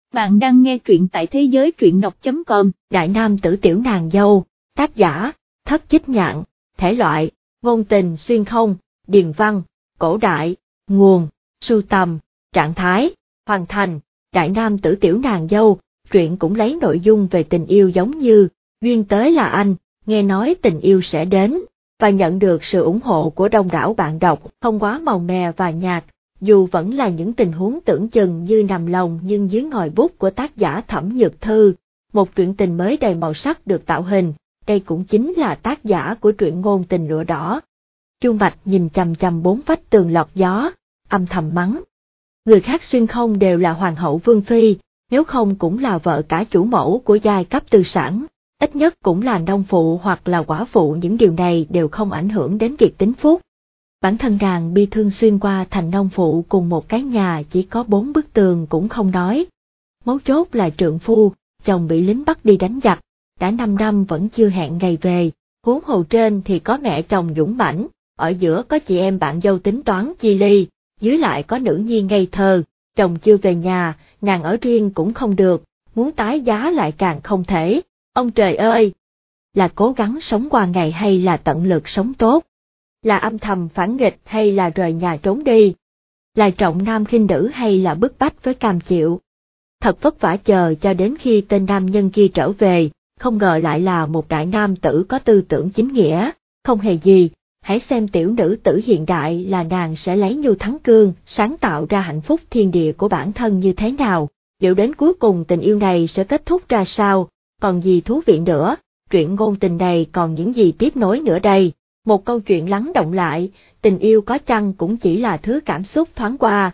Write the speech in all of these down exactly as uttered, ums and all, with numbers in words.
Bạn đang nghe truyện tại thế giới truyện đọc chấm com. Đại nam tử tiểu nàng dâu, tác giả, Thất Chích Nhạn, thể loại, ngôn tình xuyên không, điền văn, cổ đại, nguồn, sưu tầm, trạng thái, hoàn thành. Đại nam tử tiểu nàng dâu, truyện cũng lấy nội dung về tình yêu giống như, duyên tới là anh, nghe nói tình yêu sẽ đến, và nhận được sự ủng hộ của đông đảo bạn đọc, không quá màu mè và nhạt. Dù vẫn là những tình huống tưởng chừng như nằm lòng nhưng dưới ngòi bút của tác giả Thẩm Nhược Thư, một truyện tình mới đầy màu sắc được tạo hình, đây cũng chính là tác giả của truyện ngôn tình lụa đỏ. Chu Mạch nhìn chằm chằm bốn vách tường lọt gió, âm thầm mắng. Người khác xuyên không đều là hoàng hậu vương phi, nếu không cũng là vợ cả chủ mẫu của giai cấp tư sản, ít nhất cũng là nông phụ hoặc là quả phụ, những điều này đều không ảnh hưởng đến việc tính phúc. Bản thân nàng bi thương xuyên qua thành nông phụ cùng một cái nhà chỉ có bốn bức tường cũng không nói. Mấu chốt là trượng phu, chồng bị lính bắt đi đánh giặc, đã năm năm vẫn chưa hẹn ngày về, huống hồ trên thì có mẹ chồng dũng mãnh, ở giữa có chị em bạn dâu tính toán chi ly, dưới lại có nữ nhi ngây thơ, chồng chưa về nhà, nàng ở riêng cũng không được, muốn tái giá lại càng không thể. Ông trời ơi! Là cố gắng sống qua ngày hay là tận lực sống tốt? Là âm thầm phản nghịch hay là rời nhà trốn đi? Là trọng nam khinh nữ hay là bức bách với cam chịu? Thật vất vả chờ cho đến khi tên nam nhân kia trở về, không ngờ lại là một đại nam tử có tư tưởng chính nghĩa, không hề gì, hãy xem tiểu nữ tử hiện đại là nàng sẽ lấy nhu thắng cương, sáng tạo ra hạnh phúc thiên địa của bản thân như thế nào, liệu đến cuối cùng tình yêu này sẽ kết thúc ra sao, còn gì thú vị nữa, truyện ngôn tình này còn những gì tiếp nối nữa đây? Một câu chuyện lắng động lại, tình yêu có chăng cũng chỉ là thứ cảm xúc thoáng qua.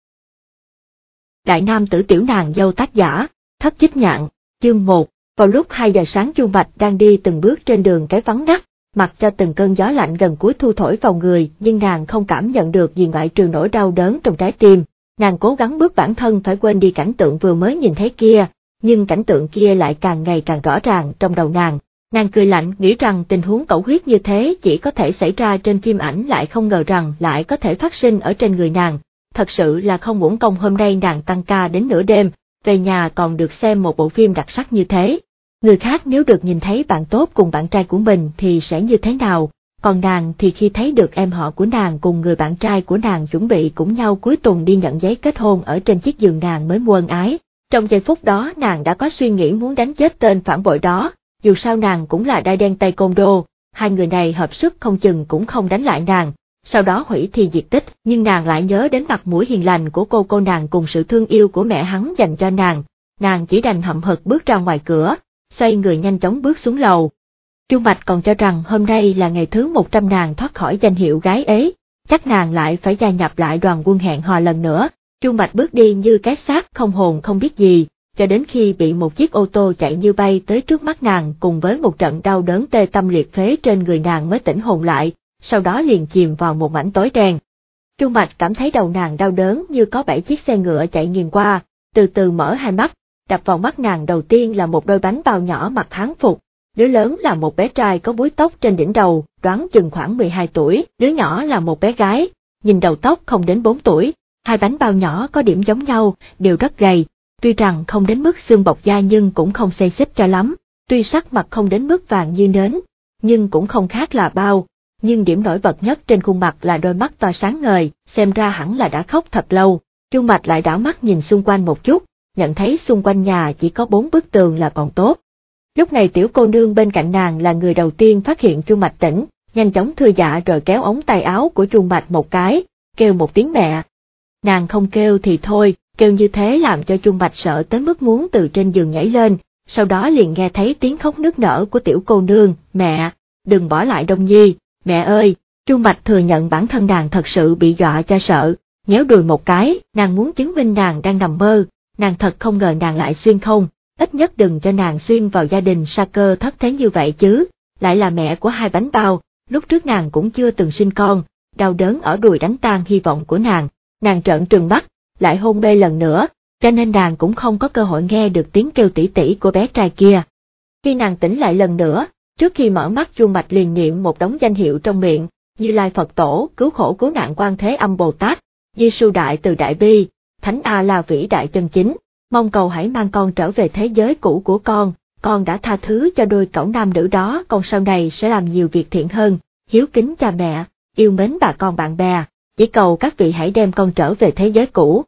Đại nam tử tiểu nàng dâu, tác giả, Thất Chích Nhạn, chương một. Vào lúc hai giờ sáng, Chu Mạch đang đi từng bước trên đường cái vắng ngắt, mặc cho từng cơn gió lạnh gần cuối thu thổi vào người, nhưng nàng không cảm nhận được gì ngoại trừ nỗi đau đớn trong trái tim. Nàng cố gắng bước bản thân phải quên đi cảnh tượng vừa mới nhìn thấy kia, nhưng cảnh tượng kia lại càng ngày càng rõ ràng trong đầu nàng. Nàng cười lạnh, nghĩ rằng tình huống cẩu huyết như thế chỉ có thể xảy ra trên phim ảnh, lại không ngờ rằng lại có thể phát sinh ở trên người nàng. Thật sự là không uổng công hôm nay nàng tăng ca đến nửa đêm, về nhà còn được xem một bộ phim đặc sắc như thế. Người khác nếu được nhìn thấy bạn tốt cùng bạn trai của mình thì sẽ như thế nào, còn nàng thì khi thấy được em họ của nàng cùng người bạn trai của nàng chuẩn bị cùng nhau cuối tuần đi nhận giấy kết hôn ở trên chiếc giường, nàng mới muôn ái. Trong giây phút đó nàng đã có suy nghĩ muốn đánh chết tên phản bội đó. Dù sao nàng cũng là đai đen tay côn đô, hai người này hợp sức không chừng cũng không đánh lại nàng, sau đó hủy thi diệt tích, nhưng nàng lại nhớ đến mặt mũi hiền lành của cô cô nàng cùng sự thương yêu của mẹ hắn dành cho nàng, nàng chỉ đành hậm hực bước ra ngoài cửa, xoay người nhanh chóng bước xuống lầu. Chu Mạch còn cho rằng hôm nay là ngày thứ một trăm nàng thoát khỏi danh hiệu gái ế, chắc nàng lại phải gia nhập lại đoàn quân hẹn hò lần nữa. Chu Mạch bước đi như cái xác không hồn không biết gì, cho đến khi bị một chiếc ô tô chạy như bay tới trước mắt nàng, cùng với một trận đau đớn tê tâm liệt phế trên người, nàng mới tỉnh hồn lại, sau đó liền chìm vào một mảnh tối đen. Chu Mạch cảm thấy đầu nàng đau đớn như có bảy chiếc xe ngựa chạy nghiền qua, từ từ mở hai mắt, đập vào mắt nàng đầu tiên là một đôi bánh bao nhỏ mặc hán phục, đứa lớn là một bé trai có búi tóc trên đỉnh đầu, đoán chừng khoảng mười hai tuổi, đứa nhỏ là một bé gái, nhìn đầu tóc không đến bốn tuổi, hai bánh bao nhỏ có điểm giống nhau, đều rất gầy. Tuy rằng không đến mức xương bọc da nhưng cũng không xê xích cho lắm, tuy sắc mặt không đến mức vàng như nến, nhưng cũng không khác là bao, nhưng điểm nổi bật nhất trên khuôn mặt là đôi mắt to sáng ngời, xem ra hẳn là đã khóc thật lâu. Chu Mạch lại đảo mắt nhìn xung quanh một chút, nhận thấy xung quanh nhà chỉ có bốn bức tường là còn tốt. Lúc này tiểu cô nương bên cạnh nàng là người đầu tiên phát hiện Chu Mạch tỉnh, nhanh chóng thưa dạ rồi kéo ống tay áo của Chu Mạch một cái, kêu một tiếng mẹ. Nàng không kêu thì thôi, kêu như thế làm cho Chu Mạch sợ tới mức muốn từ trên giường nhảy lên, sau đó liền nghe thấy tiếng khóc nức nở của tiểu cô nương, mẹ, đừng bỏ lại Đông Nhi, mẹ ơi. Chu Mạch thừa nhận bản thân nàng thật sự bị dọa cho sợ, nhéo đùi một cái, nàng muốn chứng minh nàng đang nằm mơ, nàng thật không ngờ nàng lại xuyên không, ít nhất đừng cho nàng xuyên vào gia đình sa cơ thất thế như vậy chứ, lại là mẹ của hai bánh bao, lúc trước nàng cũng chưa từng sinh con, đau đớn ở đùi đánh tan hy vọng của nàng, nàng trợn trừng mắt, lại hôn mê lần nữa, cho nên nàng cũng không có cơ hội nghe được tiếng kêu tỉ tỉ của bé trai kia. Khi nàng tỉnh lại lần nữa, trước khi mở mắt Chu Mạch liền niệm một đống danh hiệu trong miệng, Như Lai Phật Tổ, Cứu Khổ Cứu Nạn Quan Thế Âm Bồ Tát, Giê-xu Đại Từ Đại Bi, Thánh A La Vĩ Đại Chân Chính. mong cầu hãy mang con trở về thế giới cũ của con, con đã tha thứ cho đôi cẩu nam nữ đó, con sau này sẽ làm nhiều việc thiện hơn, hiếu kính cha mẹ, yêu mến bà con bạn bè, chỉ cầu các vị hãy đem con trở về thế giới cũ.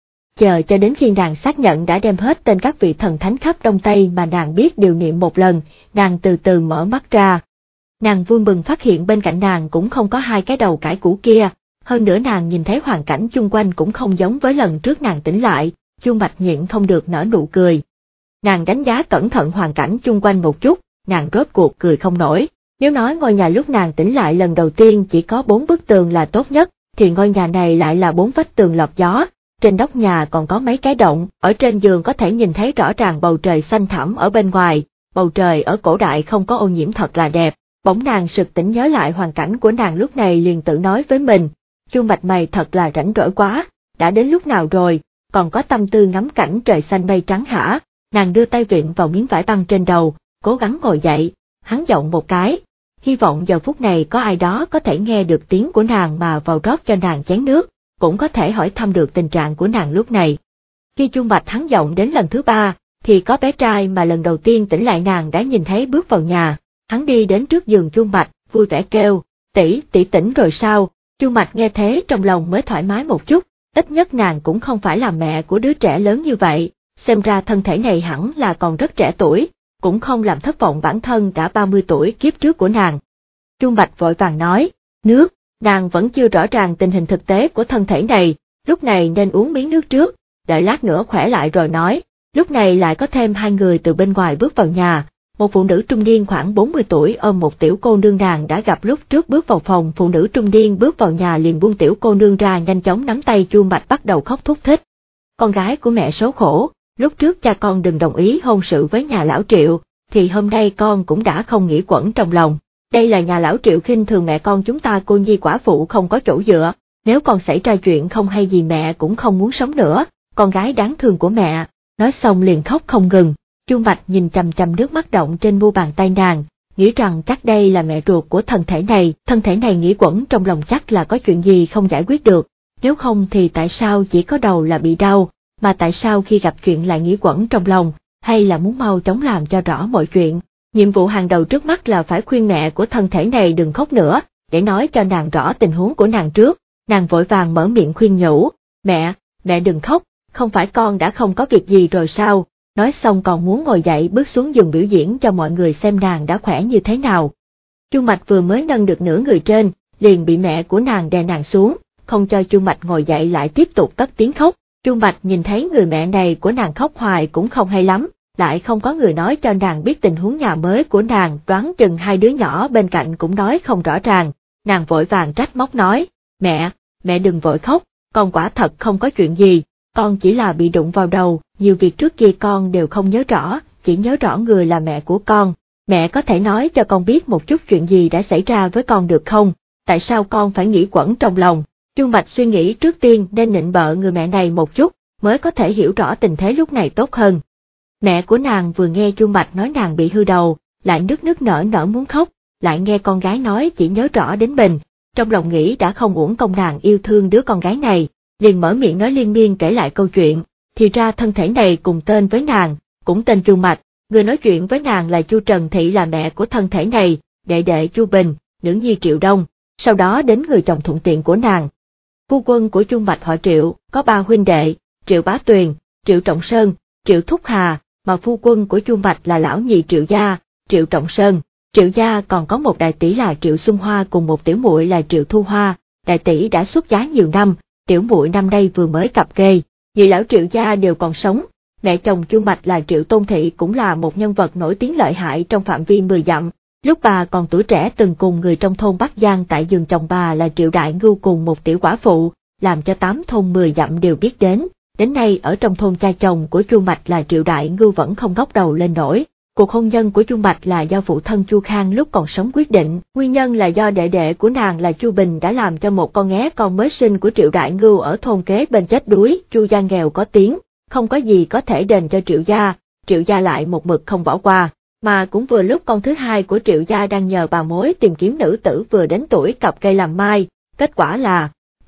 Chờ cho đến khi nàng xác nhận đã đem hết tên các vị thần thánh khắp Đông Tây mà nàng biết điều niệm một lần, nàng từ từ mở mắt ra. Nàng vui mừng phát hiện bên cạnh nàng cũng không có hai cái đầu cải cũ kia, hơn nữa nàng nhìn thấy hoàn cảnh chung quanh cũng không giống với lần trước nàng tỉnh lại, Chu Mạch nhịn không được nở nụ cười. Nàng đánh giá cẩn thận hoàn cảnh chung quanh một chút, nàng rốt cuộc cười không nổi. Nếu nói ngôi nhà lúc nàng tỉnh lại lần đầu tiên chỉ có bốn bức tường là tốt nhất, thì ngôi nhà này lại là bốn vách tường lọt gió, trên nóc nhà còn có mấy cái động, ở trên giường có thể nhìn thấy rõ ràng bầu trời xanh thẳm ở bên ngoài, bầu trời ở cổ đại không có ô nhiễm thật là đẹp. Bỗng nàng sực tỉnh nhớ lại hoàn cảnh của nàng lúc này liền tự nói với mình, Chu Mạch mày thật là rảnh rỗi quá, đã đến lúc nào rồi, còn có tâm tư ngắm cảnh trời xanh mây trắng hả? Nàng đưa tay vịn vào miếng vải băng trên đầu, cố gắng ngồi dậy, hắn giọng một cái, hy vọng giờ phút này có ai đó có thể nghe được tiếng của nàng mà vào rót cho nàng chén nước, cũng có thể hỏi thăm được tình trạng của nàng lúc này. Khi Chu Mạch hắn giọng đến lần thứ ba, thì có bé trai mà lần đầu tiên tỉnh lại nàng đã nhìn thấy bước vào nhà, hắn đi đến trước giường Chu Mạch, vui vẻ kêu, tỷ tỷ tỉnh rồi sao? Chu Mạch nghe thế trong lòng mới thoải mái một chút, ít nhất nàng cũng không phải là mẹ của đứa trẻ lớn như vậy, xem ra thân thể này hẳn là còn rất trẻ tuổi, cũng không làm thất vọng bản thân đã ba mươi tuổi kiếp trước của nàng. Chu Mạch vội vàng nói, nước, nàng vẫn chưa rõ ràng tình hình thực tế của thân thể này, lúc này nên uống miếng nước trước, đợi lát nữa khỏe lại rồi nói. Lúc này lại có thêm hai người từ bên ngoài bước vào nhà, một phụ nữ trung niên khoảng bốn mươi tuổi ôm một tiểu cô nương nàng đã gặp lúc trước bước vào phòng. Phụ nữ trung niên bước vào nhà liền buông tiểu cô nương ra, nhanh chóng nắm tay Chu Mạch bắt đầu khóc thút thít. Con gái của mẹ số khổ, lúc trước cha con đừng đồng ý hôn sự với nhà lão Triệu, thì hôm nay con cũng đã không nghĩ quẩn trong lòng. Đây là nhà lão Triệu khinh thường mẹ con chúng ta cô nhi quả phụ không có chỗ dựa, nếu con xảy ra chuyện không hay gì mẹ cũng không muốn sống nữa, con gái đáng thương của mẹ. Nói xong liền khóc không ngừng. Chu Mạch nhìn chằm chằm nước mắt động trên mu bàn tay nàng, nghĩ rằng chắc đây là mẹ ruột của thân thể này, thân thể này nghĩ quẩn trong lòng chắc là có chuyện gì không giải quyết được, nếu không thì tại sao chỉ có đầu là bị đau, mà tại sao khi gặp chuyện lại nghĩ quẩn trong lòng, hay là muốn mau chóng làm cho rõ mọi chuyện. Nhiệm vụ hàng đầu trước mắt là phải khuyên mẹ của thân thể này đừng khóc nữa, để nói cho nàng rõ tình huống của nàng trước. Nàng vội vàng mở miệng khuyên nhủ, mẹ, mẹ đừng khóc, không phải con đã không có việc gì rồi sao? Nói xong còn muốn ngồi dậy bước xuống giường biểu diễn cho mọi người xem nàng đã khỏe như thế nào. Chu Mạch vừa mới nâng được nửa người trên, liền bị mẹ của nàng đè nàng xuống, không cho Chu Mạch ngồi dậy lại tiếp tục cất tiếng khóc. Chu Mạch nhìn thấy người mẹ này của nàng khóc hoài cũng không hay lắm, lại không có người nói cho nàng biết tình huống nhà mới của nàng, đoán chừng hai đứa nhỏ bên cạnh cũng nói không rõ ràng. Nàng vội vàng trách móc nói, mẹ, mẹ đừng vội khóc, con quả thật không có chuyện gì. Con chỉ là bị đụng vào đầu, nhiều việc trước kia con đều không nhớ rõ, chỉ nhớ rõ người là mẹ của con. Mẹ có thể nói cho con biết một chút chuyện gì đã xảy ra với con được không? Tại sao con phải nghĩ quẩn trong lòng? Chu Mạch suy nghĩ trước tiên nên nịnh bợ người mẹ này một chút, mới có thể hiểu rõ tình thế lúc này tốt hơn. Mẹ của nàng vừa nghe Chu Mạch nói nàng bị hư đầu, lại nức nức nở nở muốn khóc, lại nghe con gái nói chỉ nhớ rõ đến mình, trong lòng nghĩ đã không uổng công nàng yêu thương đứa con gái này. Liền mở miệng nói liên miên kể lại câu chuyện, thì ra thân thể này cùng tên với nàng, cũng tên Chu Mạch, người nói chuyện với nàng là Chu Trần Thị là mẹ của thân thể này, đệ đệ Chu Bình, nữ nhi Triệu Đông, sau đó đến người chồng thuận tiện của nàng. Phu quân của Chu Mạch họ Triệu, có ba huynh đệ, Triệu Bá Tuyền, Triệu Trọng Sơn, Triệu Thúc Hà, mà phu quân của Chu Mạch là lão nhị Triệu Gia, Triệu Trọng Sơn. Triệu Gia còn có một đại tỷ là Triệu Xuân Hoa cùng một tiểu muội là Triệu Thu Hoa, đại tỷ đã xuất giá nhiều năm. Tiểu muội năm nay vừa mới cập kê, nhị lão Triệu Gia đều còn sống, mẹ chồng Chu Mạch là Triệu Tôn Thị cũng là một nhân vật nổi tiếng lợi hại trong phạm vi mười dặm, lúc bà còn tuổi trẻ từng cùng người trong thôn Bắc Giang tại giường chồng bà là Triệu Đại Ngưu cùng một tiểu quả phụ, làm cho tám thôn mười dặm đều biết đến, đến nay ở trong thôn cha chồng của Chu Mạch là Triệu Đại Ngưu vẫn không ngóc đầu lên nổi. Cuộc hôn nhân của Chu Mạch là do phụ thân Chu Khang lúc còn sống quyết định, nguyên nhân là do đệ đệ của nàng là Chu Bình đã làm cho một con nghé con mới sinh của Triệu Đại Ngưu ở thôn kế bên chết đuối. Chu gia nghèo có tiếng, không có gì có thể đền cho Triệu gia, Triệu gia lại một mực không bỏ qua, mà cũng vừa lúc con thứ hai của Triệu gia đang nhờ bà mối tìm kiếm nữ tử vừa đến tuổi cập cây làm mai, kết quả là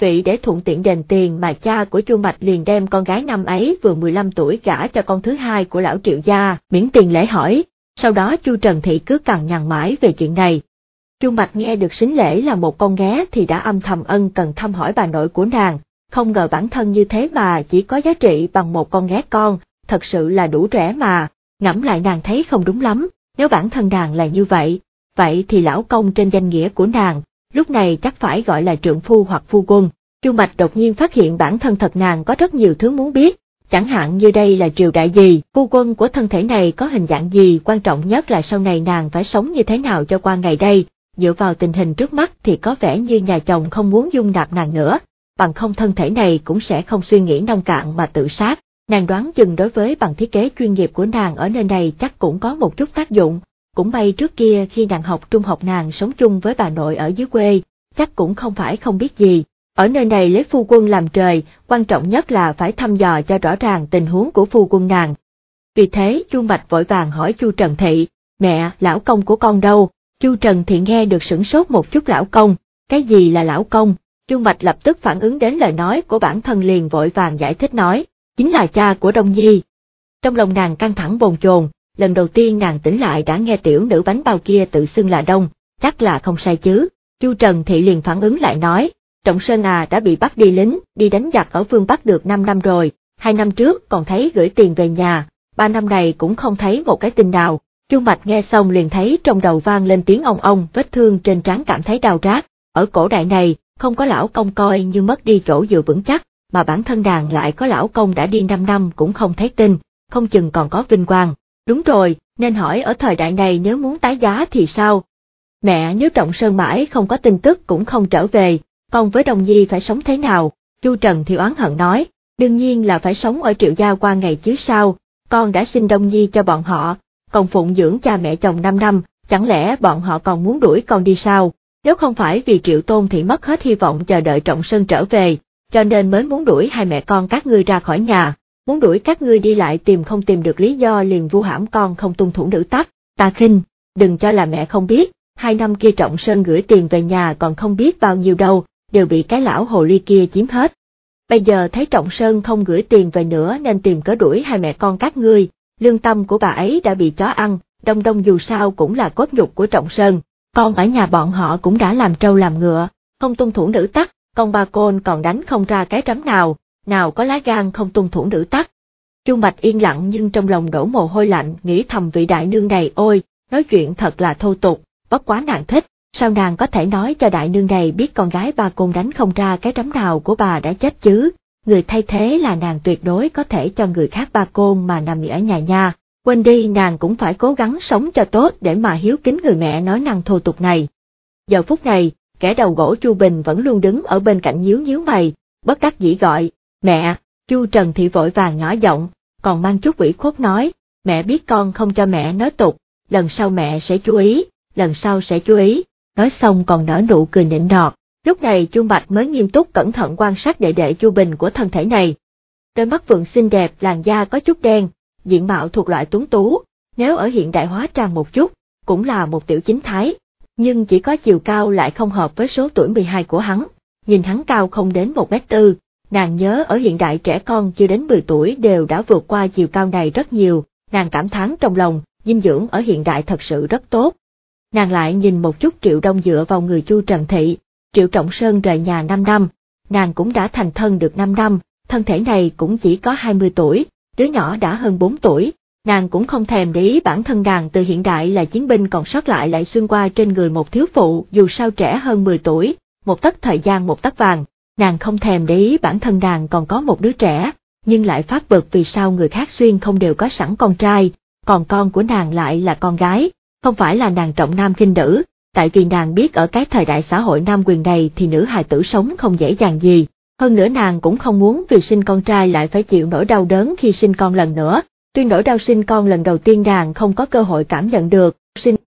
vị để thuận tiện đền tiền mà cha của Chu Mạch liền đem con gái năm ấy vừa mười lăm tuổi gả cho con thứ hai của lão Triệu gia, miễn tiền lễ hỏi. Sau đó Chu Trần Thị cứ cằn nhằn mãi về chuyện này. Chu Mạch nghe được Sính Lễ là một con nghé thì đã âm thầm ân cần thăm hỏi bà nội của nàng, không ngờ bản thân như thế mà chỉ có giá trị bằng một con nghé con, thật sự là đủ rẻ mà. Ngẫm lại nàng thấy không đúng lắm, nếu bản thân nàng là như vậy, vậy thì lão công trên danh nghĩa của nàng, lúc này chắc phải gọi là trượng phu hoặc phu quân. Chu Mạch đột nhiên phát hiện bản thân thật nàng có rất nhiều thứ muốn biết, chẳng hạn như đây là triều đại gì, phu quân của thân thể này có hình dạng gì, quan trọng nhất là sau này nàng phải sống như thế nào cho qua ngày đây. Dựa vào tình hình trước mắt thì có vẻ như nhà chồng không muốn dung nạp nàng nữa, bằng không thân thể này cũng sẽ không suy nghĩ nông cạn mà tự sát. Nàng đoán chừng đối với bằng thiết kế chuyên nghiệp của nàng ở nơi này chắc cũng có một chút tác dụng, cũng may trước kia khi nàng học trung học nàng sống chung với bà nội ở dưới quê, chắc cũng không phải không biết gì. Ở nơi này lấy phu quân làm trời, quan trọng nhất là phải thăm dò cho rõ ràng tình huống của phu quân nàng. Vì thế Chu Mạch vội vàng hỏi Chu Trần Thị, mẹ, lão công của con đâu? Chu Trần Thị nghe được sửng sốt một chút. Lão công, cái gì là lão công? Chu Mạch lập tức phản ứng đến lời nói của bản thân liền vội vàng giải thích nói, chính là cha của Đông Nhi. Trong lòng nàng căng thẳng bồn chồn, lần đầu tiên nàng tỉnh lại đã nghe tiểu nữ bánh bao kia tự xưng là Đông, chắc là không sai chứ. Chu Trần Thị liền phản ứng lại nói, Trọng Sơn à đã bị bắt đi lính, đi đánh giặc ở phương Bắc được năm năm rồi, hai năm trước còn thấy gửi tiền về nhà, ba năm này cũng không thấy một cái tin nào. Chu Mạch nghe xong liền thấy trong đầu vang lên tiếng ong ong, vết thương trên trán cảm thấy đau rát. Ở cổ đại này, không có lão công coi như mất đi chỗ dựa vững chắc, mà bản thân nàng lại có lão công đã đi năm năm cũng không thấy tin, không chừng còn có vinh quang. Đúng rồi, nên hỏi ở thời đại này nếu muốn tái giá thì sao? Mẹ, nếu Trọng Sơn mãi không có tin tức cũng không trở về, con với Đông Nhi phải sống thế nào? Chu Trần thì oán hận nói, đương nhiên là phải sống ở Triệu gia qua ngày chứ sao, con đã sinh Đông Nhi cho bọn họ, còn phụng dưỡng cha mẹ chồng năm năm, chẳng lẽ bọn họ còn muốn đuổi con đi sao? Nếu không phải vì Triệu Tôn thì mất hết hy vọng chờ đợi Trọng Sơn trở về, cho nên mới muốn đuổi hai mẹ con các ngươi ra khỏi nhà, muốn đuổi các ngươi đi lại tìm không tìm được lý do liền vu hãm con không tuân thủ nữ tắc. Ta khinh, đừng cho là mẹ không biết, hai năm kia Trọng Sơn gửi tiền về nhà còn không biết bao nhiêu đâu, đều bị cái lão hồ ly kia chiếm hết. Bây giờ thấy Trọng Sơn không gửi tiền về nữa nên tìm cớ đuổi hai mẹ con các ngươi, lương tâm của bà ấy đã bị chó ăn, Đông Đông dù sao cũng là cốt nhục của Trọng Sơn, con ở nhà bọn họ cũng đã làm trâu làm ngựa, không tuân thủ nữ tắc, con ba côn còn đánh không ra cái trắm nào, nào có lá gan không tuân thủ nữ tắc. Chu Mạch yên lặng nhưng trong lòng đổ mồ hôi lạnh, nghĩ thầm vị đại nương này ôi, nói chuyện thật là thô tục, bất quá nàng thích, sao nàng có thể nói cho đại nương này biết con gái ba côn đánh không ra cái trắm nào của bà đã chết chứ, người thay thế là nàng tuyệt đối có thể cho người khác ba côn mà nằm ở nhà nha, quên đi nàng cũng phải cố gắng sống cho tốt để mà hiếu kính người mẹ nói năng thô tục này. Giờ phút này, kẻ đầu gỗ Chu Bình vẫn luôn đứng ở bên cạnh nhíu nhíu mày, bất đắc dĩ gọi, mẹ. Chu Trần Thị vội vàng nhỏ giọng, còn mang chút ủy khuất nói, mẹ biết con không cho mẹ nói tục, lần sau mẹ sẽ chú ý, lần sau sẽ chú ý, nói xong còn nở nụ cười nịnh nọt. Lúc này Chu Mạch mới nghiêm túc cẩn thận quan sát đệ đệ Chu Bình của thân thể này. Đôi mắt Phượng xinh đẹp, làn da có chút đen, diện mạo thuộc loại tuấn tú, nếu ở hiện đại hóa trang một chút, cũng là một tiểu chính thái, nhưng chỉ có chiều cao lại không hợp với số tuổi mười hai của hắn, nhìn hắn cao không đến một mét tư, nàng nhớ ở hiện đại trẻ con chưa đến mười tuổi đều đã vượt qua chiều cao này rất nhiều, nàng cảm thán trong lòng, dinh dưỡng ở hiện đại thật sự rất tốt. Nàng lại nhìn một chút Triệu Đông dựa vào người Chu Trần Thị, Triệu Trọng Sơn rời nhà năm năm, nàng cũng đã thành thân được năm năm, thân thể này cũng chỉ có hai mươi tuổi, đứa nhỏ đã hơn bốn tuổi, nàng cũng không thèm để ý bản thân nàng từ hiện đại là chiến binh còn sót lại lại xuyên qua trên người một thiếu phụ dù sao trẻ hơn mười tuổi, một tấc thời gian một tấc vàng, nàng không thèm để ý bản thân nàng còn có một đứa trẻ, nhưng lại phát bực vì sao người khác xuyên không đều có sẵn con trai, còn con của nàng lại là con gái, không phải là nàng trọng nam khinh nữ, tại vì nàng biết ở cái thời đại xã hội nam quyền này thì nữ hài tử sống không dễ dàng gì, hơn nữa nàng cũng không muốn vì sinh con trai lại phải chịu nỗi đau đớn khi sinh con lần nữa, tuy nỗi đau sinh con lần đầu tiên nàng không có cơ hội cảm nhận được, sinh